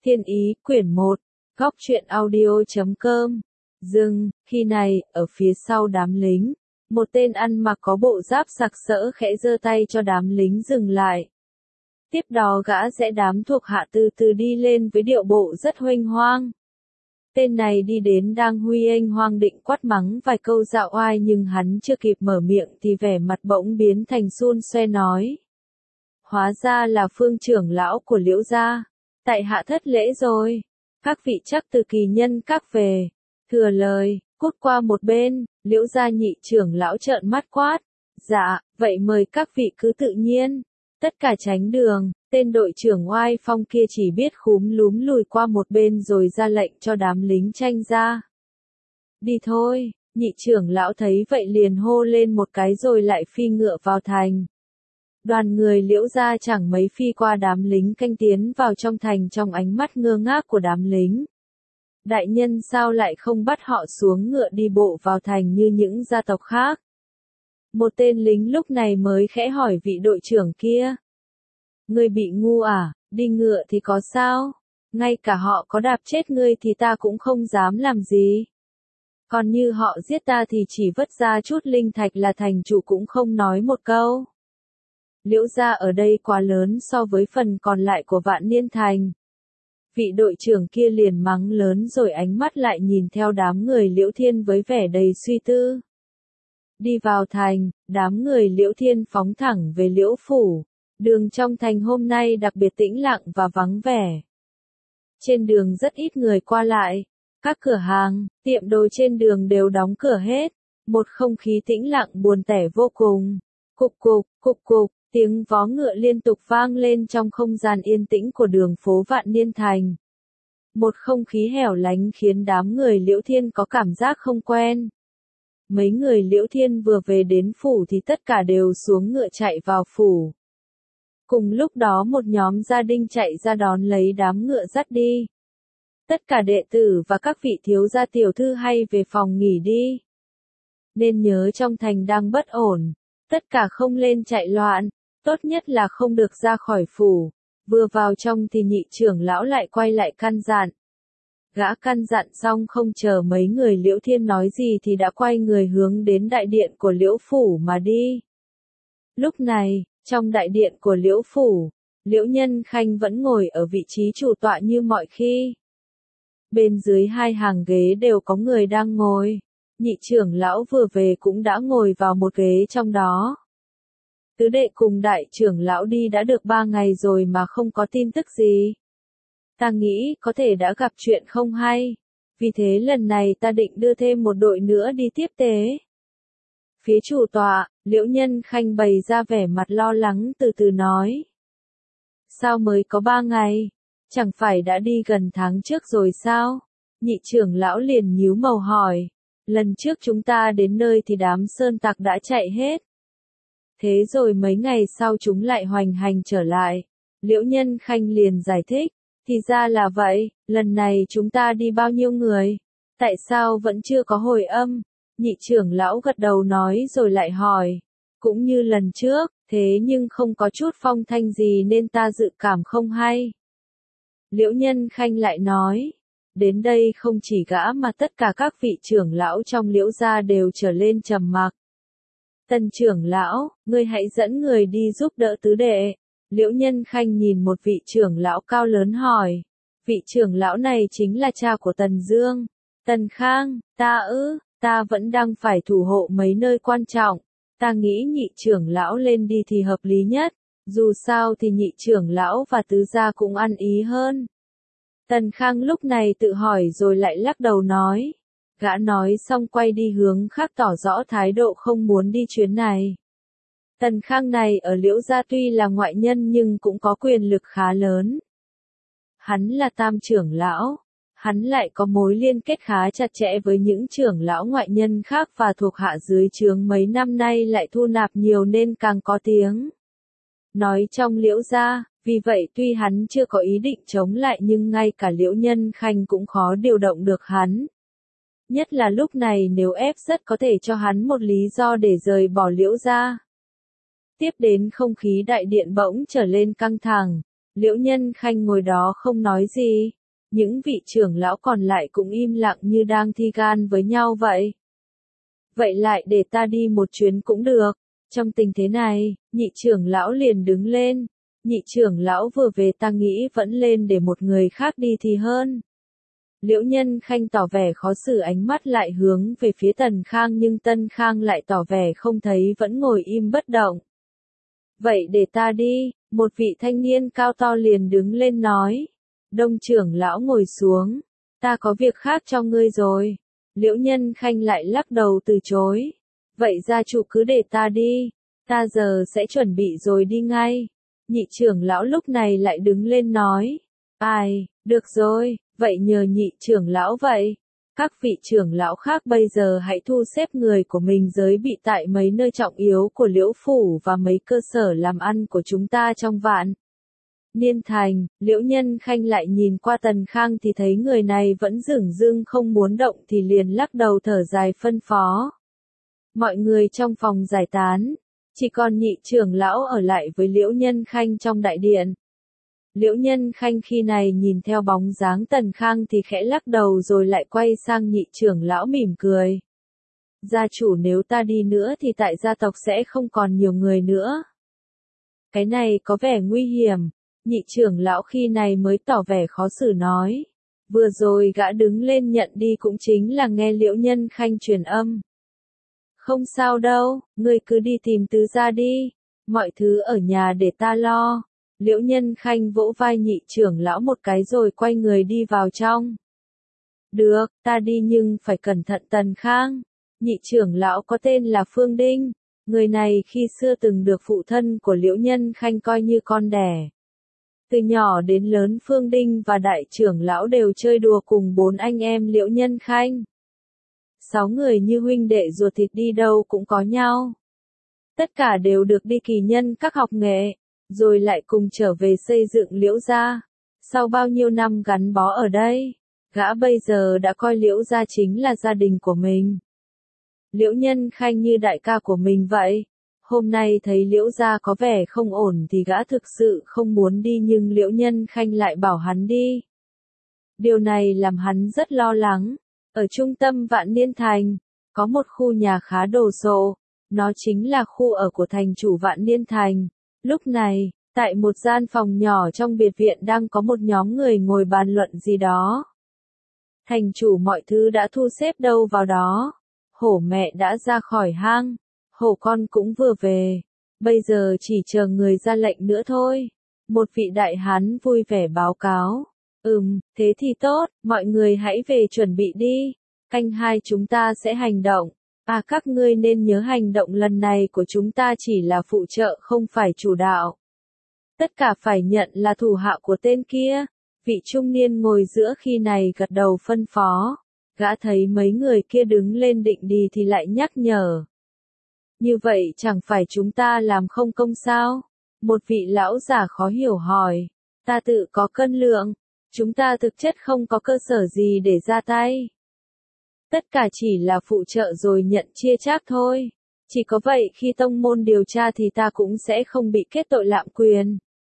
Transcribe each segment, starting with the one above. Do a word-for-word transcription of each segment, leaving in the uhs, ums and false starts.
Thiên Ý, quyển một, góc truyện audio chấm com. Dừng, khi này, ở phía sau đám lính, một tên ăn mặc có bộ giáp sặc sỡ khẽ giơ tay cho đám lính dừng lại. Tiếp đó gã sẽ đám thuộc hạ từ từ đi lên với điệu bộ rất huênh hoang. Tên này đi đến đang huy ênh hoang định quát mắng vài câu dạo oai nhưng hắn chưa kịp mở miệng thì vẻ mặt bỗng biến thành xun xoe nói. Hóa ra là Phương trưởng lão của Liễu gia. Tại hạ thất lễ rồi. Các vị chắc từ kỳ nhân các về. Thừa lời, cút qua một bên, Liễu gia nhị trưởng lão trợn mắt quát. Dạ, vậy mời các vị cứ tự nhiên. Tất cả tránh đường, tên đội trưởng oai phong kia chỉ biết khúm lúm lùi qua một bên rồi ra lệnh cho đám lính tranh ra. Đi thôi, nhị trưởng lão thấy vậy liền hô lên một cái rồi lại phi ngựa vào thành. Đoàn người Liễu gia chẳng mấy phi qua đám lính canh tiến vào trong thành trong ánh mắt ngơ ngác của đám lính. Đại nhân sao lại không bắt họ xuống ngựa đi bộ vào thành như những gia tộc khác? Một tên lính lúc này mới khẽ hỏi vị đội trưởng kia. Ngươi bị ngu à, đi ngựa thì có sao? Ngay cả họ có đạp chết ngươi thì ta cũng không dám làm gì. Còn như họ giết ta thì chỉ vất ra chút linh thạch là thành chủ cũng không nói một câu. Liễu gia ở đây quá lớn so với phần còn lại của Vạn Niên Thành. Vị đội trưởng kia liền mắng lớn rồi ánh mắt lại nhìn theo đám người Liễu Thiên với vẻ đầy suy tư. Đi vào thành, đám người Liễu Thiên phóng thẳng về Liễu Phủ. Đường trong thành hôm nay đặc biệt tĩnh lặng và vắng vẻ. Trên đường rất ít người qua lại. Các cửa hàng, tiệm đồ trên đường đều đóng cửa hết. Một không khí tĩnh lặng buồn tẻ vô cùng. Cục cục, cục cục, tiếng vó ngựa liên tục vang lên trong không gian yên tĩnh của đường phố Vạn Niên Thành. Một không khí hẻo lánh khiến đám người Liễu Thiên có cảm giác không quen. Mấy người Liễu Thiên vừa về đến phủ thì tất cả đều xuống ngựa chạy vào phủ. Cùng lúc đó một nhóm gia đình chạy ra đón lấy đám ngựa dắt đi. Tất cả đệ tử và các vị thiếu gia tiểu thư hay về phòng nghỉ đi. Nên nhớ trong thành đang bất ổn, tất cả không lên chạy loạn, tốt nhất là không được ra khỏi phủ. Vừa vào trong thì nhị trưởng lão lại quay lại căn dặn. Gã căn dặn xong không chờ mấy người Liễu Thiên nói gì thì đã quay người hướng đến đại điện của Liễu Phủ mà đi. Lúc này, trong đại điện của Liễu Phủ, Liễu Nhân Khanh vẫn ngồi ở vị trí chủ tọa như mọi khi. Bên dưới hai hàng ghế đều có người đang ngồi. Nhị trưởng lão vừa về cũng đã ngồi vào một ghế trong đó. Tứ đệ cùng đại trưởng lão đi đã được ba ngày rồi mà không có tin tức gì. Ta nghĩ có thể đã gặp chuyện không hay. Vì thế lần này ta định đưa thêm một đội nữa đi tiếp tế. Phía chủ tọa, Liễu Nhân Khanh bày ra vẻ mặt lo lắng từ từ nói. Sao mới có ba ngày? Chẳng phải đã đi gần tháng trước rồi sao? Nhị trưởng lão liền nhíu màu hỏi. Lần trước chúng ta đến nơi thì đám sơn tặc đã chạy hết. Thế rồi mấy ngày sau chúng lại hoành hành trở lại. Liễu Nhân Khanh liền giải thích. Thì ra là vậy, lần này chúng ta đi bao nhiêu người? Tại sao vẫn chưa có hồi âm? Nhị trưởng lão gật đầu nói rồi lại hỏi. Cũng như lần trước, thế nhưng không có chút phong thanh gì nên ta dự cảm không hay. Liễu Nhân Khanh lại nói. Đến đây không chỉ gã mà tất cả các vị trưởng lão trong Liễu gia đều trở lên trầm mặc. Tần trưởng lão, ngươi hãy dẫn người đi giúp đỡ tứ đệ. Liễu Nhân Khanh nhìn một vị trưởng lão cao lớn hỏi. Vị trưởng lão này chính là cha của Tần Dương. Tần Khang, ta ư, ta vẫn đang phải thủ hộ mấy nơi quan trọng. Ta nghĩ nhị trưởng lão lên đi thì hợp lý nhất. Dù sao thì nhị trưởng lão và tứ gia cũng ăn ý hơn. Tần Khang lúc này tự hỏi rồi lại lắc đầu nói. Gã nói xong quay đi hướng khác tỏ rõ thái độ không muốn đi chuyến này. Tần Khang này ở Liễu gia tuy là ngoại nhân nhưng cũng có quyền lực khá lớn. Hắn là tam trưởng lão. Hắn lại có mối liên kết khá chặt chẽ với những trưởng lão ngoại nhân khác và thuộc hạ dưới trướng mấy năm nay lại thu nạp nhiều nên càng có tiếng nói trong Liễu gia. Vì vậy tuy hắn chưa có ý định chống lại nhưng ngay cả Liễu Nhân Khanh cũng khó điều động được hắn. Nhất là lúc này nếu ép rất có thể cho hắn một lý do để rời bỏ Liễu gia. Tiếp đến không khí đại điện bỗng trở lên căng thẳng. Liễu Nhân Khanh ngồi đó không nói gì. Những vị trưởng lão còn lại cũng im lặng như đang thi gan với nhau vậy. Vậy lại để ta đi một chuyến cũng được. Trong tình thế này, nhị trưởng lão liền đứng lên. Nhị trưởng lão vừa về ta nghĩ vẫn lên để một người khác đi thì hơn. Liễu Nhân Khanh tỏ vẻ khó xử, ánh mắt lại hướng về phía Tần Khang, nhưng Tân Khang lại tỏ vẻ không thấy, vẫn ngồi im bất động. Vậy để ta đi, một vị thanh niên cao to liền đứng lên nói. Đông trưởng lão ngồi xuống, ta có việc khác cho ngươi rồi. Liễu Nhân Khanh lại lắc đầu từ chối. Vậy gia chủ cứ để ta đi, ta giờ sẽ chuẩn bị rồi đi ngay. Nhị trưởng lão lúc này lại đứng lên nói. Ai, được rồi, vậy nhờ nhị trưởng lão vậy. Các vị trưởng lão khác bây giờ hãy thu xếp người của mình giới bị tại mấy nơi trọng yếu của Liễu Phủ và mấy cơ sở làm ăn của chúng ta trong Vạn Niên Thành. Liễu Nhân Khanh lại nhìn qua Tần Khang thì thấy người này vẫn dửng dưng không muốn động thì liền lắc đầu thở dài phân phó. Mọi người trong phòng giải tán, chỉ còn nhị trưởng lão ở lại với Liễu Nhân Khanh trong đại điện. Liễu Nhân Khanh khi này nhìn theo bóng dáng Tần Khang thì khẽ lắc đầu rồi lại quay sang nhị trưởng lão mỉm cười. Gia chủ, nếu ta đi nữa thì tại gia tộc sẽ không còn nhiều người nữa. Cái này có vẻ nguy hiểm. Nhị trưởng lão khi này mới tỏ vẻ khó xử nói. Vừa rồi gã đứng lên nhận đi cũng chính là nghe Liễu Nhân Khanh truyền âm. Không sao đâu, ngươi cứ đi tìm tứ gia đi. Mọi thứ ở nhà để ta lo. Liễu Nhân Khanh vỗ vai nhị trưởng lão một cái rồi quay người đi vào trong. Được, ta đi nhưng phải cẩn thận Tần Khang. Nhị trưởng lão có tên là Phương Đinh. Người này khi xưa từng được phụ thân của Liễu Nhân Khanh coi như con đẻ. Từ nhỏ đến lớn Phương Đinh và đại trưởng lão đều chơi đùa cùng bốn anh em Liễu Nhân Khanh. Sáu người như huynh đệ ruột thịt, đi đâu cũng có nhau. Tất cả đều được đi kỳ nhân các học nghệ, rồi lại cùng trở về xây dựng Liễu gia. Sau bao nhiêu năm gắn bó ở đây, gã bây giờ đã coi Liễu gia chính là gia đình của mình. Liễu Nhân Khanh như đại ca của mình vậy. Hôm nay thấy Liễu gia có vẻ không ổn thì gã thực sự không muốn đi, nhưng Liễu Nhân Khanh lại bảo hắn đi. Điều này làm hắn rất lo lắng. Ở trung tâm Vạn Niên Thành, có một khu nhà khá đồ sộ. Nó chính là khu ở của thành chủ Vạn Niên Thành. Lúc này, tại một gian phòng nhỏ trong biệt viện đang có một nhóm người ngồi bàn luận gì đó. Thành chủ mọi thứ đã thu xếp đâu vào đó. Hổ mẹ đã ra khỏi hang. Hổ con cũng vừa về. Bây giờ chỉ chờ người ra lệnh nữa thôi. Một vị đại hán vui vẻ báo cáo. Ừm, thế thì tốt, mọi người hãy về chuẩn bị đi. Canh hai chúng ta sẽ hành động. À, các ngươi nên nhớ hành động lần này của chúng ta chỉ là phụ trợ không phải chủ đạo. Tất cả phải nhận là thủ hạ của tên kia. Vị trung niên ngồi giữa khi này gật đầu phân phó. Gã thấy mấy người kia đứng lên định đi thì lại nhắc nhở. Như vậy chẳng phải chúng ta làm không công sao? Một vị lão già khó hiểu hỏi. Ta tự có cân lượng. Chúng ta thực chất không có cơ sở gì để ra tay. Tất cả chỉ là phụ trợ rồi nhận chia chác thôi. Chỉ có vậy khi tông môn điều tra thì ta cũng sẽ không bị kết tội lạm quyền.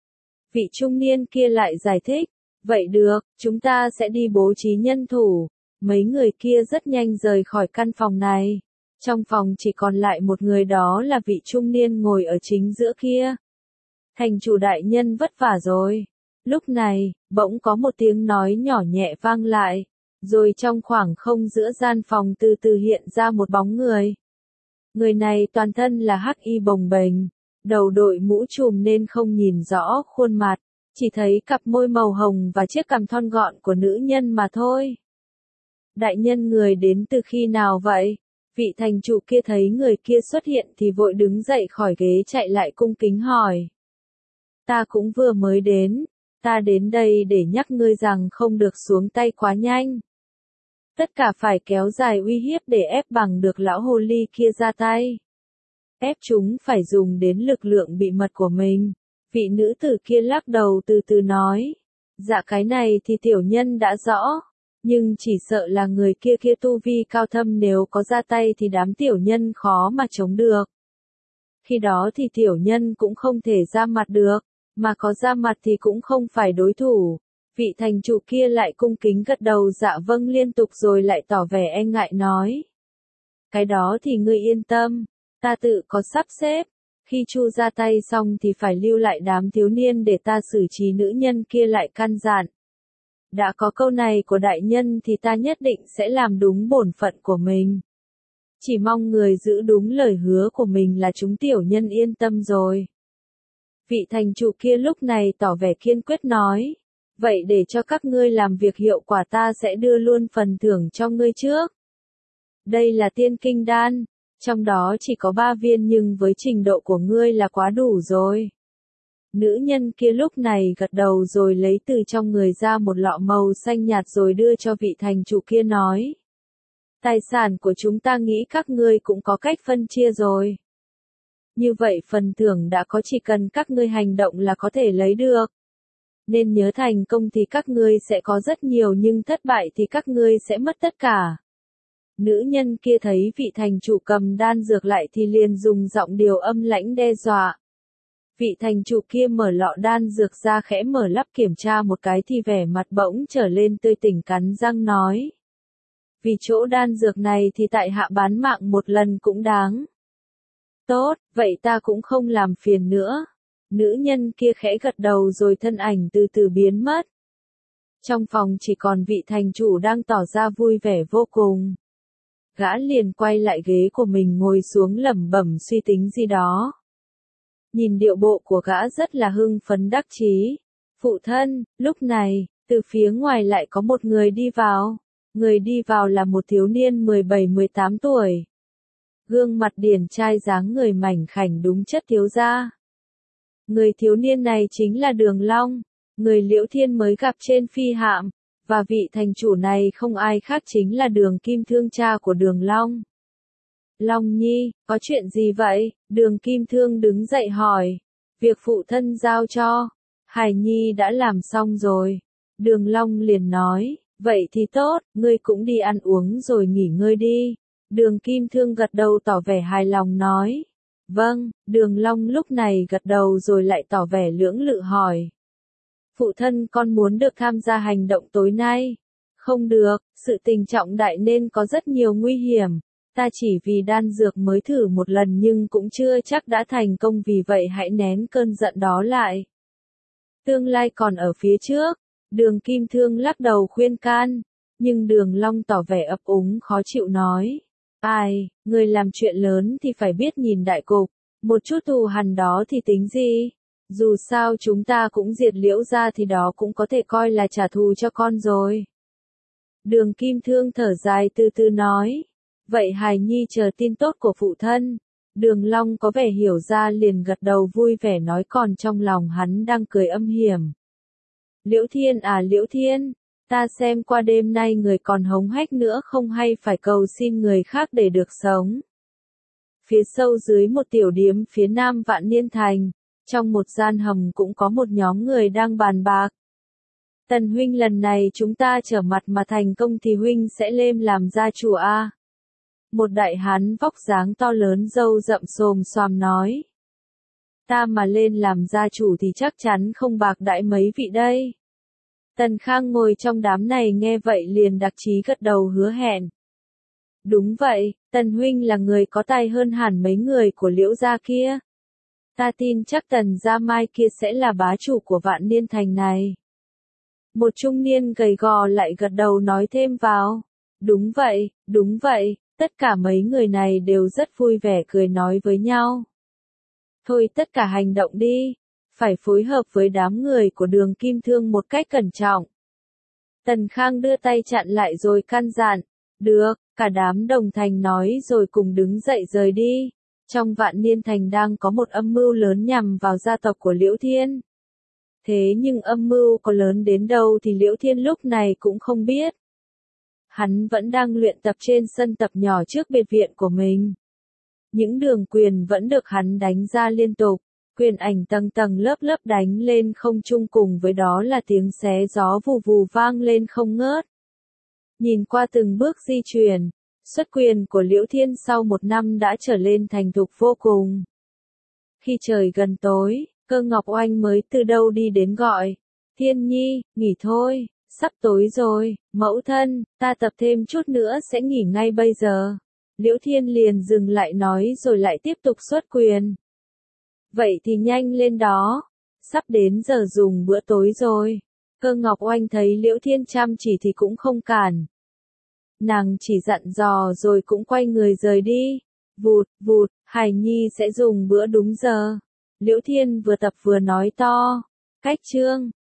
Vị trung niên kia lại giải thích. Vậy được, chúng ta sẽ đi bố trí nhân thủ. Mấy người kia rất nhanh rời khỏi căn phòng này. Trong phòng chỉ còn lại một người, đó là vị trung niên ngồi ở chính giữa kia. Thành chủ đại nhân vất vả rồi. Lúc này, bỗng có một tiếng nói nhỏ nhẹ vang lại. Rồi trong khoảng không giữa gian phòng từ từ hiện ra một bóng người. Người này toàn thân là hắc y bồng bềnh, đầu đội mũ trùm nên không nhìn rõ khuôn mặt, chỉ thấy cặp môi màu hồng và chiếc cằm thon gọn của nữ nhân mà thôi. Đại nhân, người đến từ khi nào vậy? Vị thành chủ kia thấy người kia xuất hiện thì vội đứng dậy khỏi ghế chạy lại cung kính hỏi. Ta cũng vừa mới đến, ta đến đây để nhắc ngươi rằng không được xuống tay quá nhanh. Tất cả phải kéo dài uy hiếp để ép bằng được lão hồ ly kia ra tay. Ép chúng phải dùng đến lực lượng bị mật của mình. Vị nữ tử kia lắc đầu từ từ nói. Dạ cái này thì tiểu nhân đã rõ. Nhưng chỉ sợ là người kia kia tu vi cao thâm, nếu có ra tay thì đám tiểu nhân khó mà chống được. Khi đó thì tiểu nhân cũng không thể ra mặt được. mà có ra mặt thì cũng không phải đối thủ. Vị thành chủ kia lại cung kính gật đầu dạ vâng liên tục rồi lại tỏ vẻ e ngại nói. Cái đó thì ngươi yên tâm, ta tự có sắp xếp. Khi Chu ra tay xong thì phải lưu lại đám thiếu niên để ta xử trí nữ nhân kia lại căn dặn. Đã có câu này của đại nhân thì ta nhất định sẽ làm đúng bổn phận của mình. Chỉ mong người giữ đúng lời hứa của mình là chúng tiểu nhân yên tâm rồi. Vị thành chủ kia lúc này tỏ vẻ kiên quyết nói. Vậy để cho các ngươi làm việc hiệu quả ta sẽ đưa luôn phần thưởng cho ngươi trước. Đây là tiên kinh đan, trong đó chỉ có ba viên nhưng với trình độ của ngươi là quá đủ rồi. Nữ nhân kia lúc này gật đầu rồi lấy từ trong người ra một lọ màu xanh nhạt rồi đưa cho vị thành chủ kia nói. Tài sản của chúng ta nghĩ các ngươi cũng có cách phân chia rồi. Như vậy phần thưởng đã có chỉ cần các ngươi hành động là có thể lấy được. Nên nhớ thành công thì các ngươi sẽ có rất nhiều nhưng thất bại thì các ngươi sẽ mất tất cả. Nữ nhân kia thấy vị thành chủ cầm đan dược lại thì liền dùng giọng điệu âm lãnh đe dọa. Vị thành chủ kia mở lọ đan dược ra khẽ mở lắp kiểm tra một cái thì vẻ mặt bỗng trở lên tươi tỉnh cắn răng nói. Vì chỗ đan dược này thì tại hạ bán mạng một lần cũng đáng. Tốt, vậy ta cũng không làm phiền nữa. Nữ nhân kia khẽ gật đầu rồi thân ảnh từ từ biến mất. Trong phòng chỉ còn vị thành chủ đang tỏ ra vui vẻ vô cùng. Gã liền quay lại ghế của mình ngồi xuống lẩm bẩm suy tính gì đó. Nhìn điệu bộ của gã rất là hưng phấn đắc chí. Phụ thân, lúc này, từ phía ngoài lại có một người đi vào. Người đi vào là một thiếu niên mười bảy mười tám tuổi. Gương mặt điển trai dáng người mảnh khảnh đúng chất thiếu gia. Người thiếu niên này chính là Đường Long, người Liễu Thiên mới gặp trên phi hạm, và vị thành chủ này không ai khác chính là Đường Kim Thương cha của Đường Long. Long Nhi, có chuyện gì vậy? Đường Kim Thương đứng dậy hỏi. Việc phụ thân giao cho, Hải Nhi đã làm xong rồi. Đường Long liền nói, vậy thì tốt, ngươi cũng đi ăn uống rồi nghỉ ngơi đi. Đường Kim Thương gật đầu tỏ vẻ hài lòng nói. Vâng, Đường Long lúc này gật đầu rồi lại tỏ vẻ lưỡng lự hỏi. Phụ thân con muốn được tham gia hành động tối nay. Không được, sự tình trọng đại nên có rất nhiều nguy hiểm. Ta chỉ vì đan dược mới thử một lần nhưng cũng chưa chắc đã thành công vì vậy hãy nén cơn giận đó lại. Tương lai còn ở phía trước. Đường Kim Thương lắc đầu khuyên can. Nhưng Đường Long tỏ vẻ ấp úng khó chịu nói. Ai, người làm chuyện lớn thì phải biết nhìn đại cục, một chút thù hằn đó thì tính gì? Dù sao chúng ta cũng diệt Liễu gia thì đó cũng có thể coi là trả thù cho con rồi. Đường Kim Thương thở dài từ từ nói. Vậy Hài Nhi chờ tin tốt của phụ thân. Đường Long có vẻ hiểu ra liền gật đầu vui vẻ nói còn trong lòng hắn đang cười âm hiểm. Liễu Thiên à Liễu Thiên. Ta xem qua đêm nay người còn hống hách nữa không hay phải cầu xin người khác để được sống. Phía sâu dưới một tiểu điếm phía nam Vạn Niên Thành, trong một gian hầm cũng có một nhóm người đang bàn bạc. Tần huynh lần này chúng ta trở mặt mà thành công thì huynh sẽ lên làm gia chủ a. Một đại hán vóc dáng to lớn râu rậm xồm xoàm nói. Ta mà lên làm gia chủ thì chắc chắn không bạc đãi mấy vị đây. Tần Khang ngồi trong đám này nghe vậy liền đặc chí gật đầu hứa hẹn. Đúng vậy, Tần huynh là người có tài hơn hẳn mấy người của Liễu gia kia. Ta tin chắc Tần gia mai kia sẽ là bá chủ của Vạn Niên Thành này. Một trung niên gầy gò lại gật đầu nói thêm vào. Đúng vậy, đúng vậy, tất cả mấy người này đều rất vui vẻ cười nói với nhau. Thôi tất cả hành động đi. Phải phối hợp với đám người của Đường Kim Thương một cách cẩn trọng. Tần Khang đưa tay chặn lại rồi căn dặn. Được, cả đám đồng thành nói rồi cùng đứng dậy rời đi. Trong Vạn Niên Thành đang có một âm mưu lớn nhằm vào gia tộc của Liễu Thiên. Thế nhưng âm mưu có lớn đến đâu thì Liễu Thiên lúc này cũng không biết. Hắn vẫn đang luyện tập trên sân tập nhỏ trước biệt viện của mình. Những đường quyền vẫn được hắn đánh ra liên tục. Quyền ảnh tầng tầng lớp lớp đánh lên không trung cùng với đó là tiếng xé gió vù vù vang lên không ngớt. Nhìn qua từng bước di chuyển, xuất quyền của Liễu Thiên sau một năm đã trở lên thành thục vô cùng. Khi trời gần tối, Cơ Ngọc Oanh mới từ đâu đi đến gọi. Thiên Nhi, nghỉ thôi, sắp tối rồi, mẫu thân, ta tập thêm chút nữa sẽ nghỉ ngay bây giờ. Liễu Thiên liền dừng lại nói rồi lại tiếp tục xuất quyền. Vậy thì nhanh lên đó, sắp đến giờ dùng bữa tối rồi. Cơ Ngọc Oanh thấy Liễu Thiên chăm chỉ thì cũng không cản. Nàng chỉ dặn dò rồi cũng quay người rời đi. Vụt, vụt, Hải Nhi sẽ dùng bữa đúng giờ. Liễu Thiên vừa tập vừa nói to. Cách chương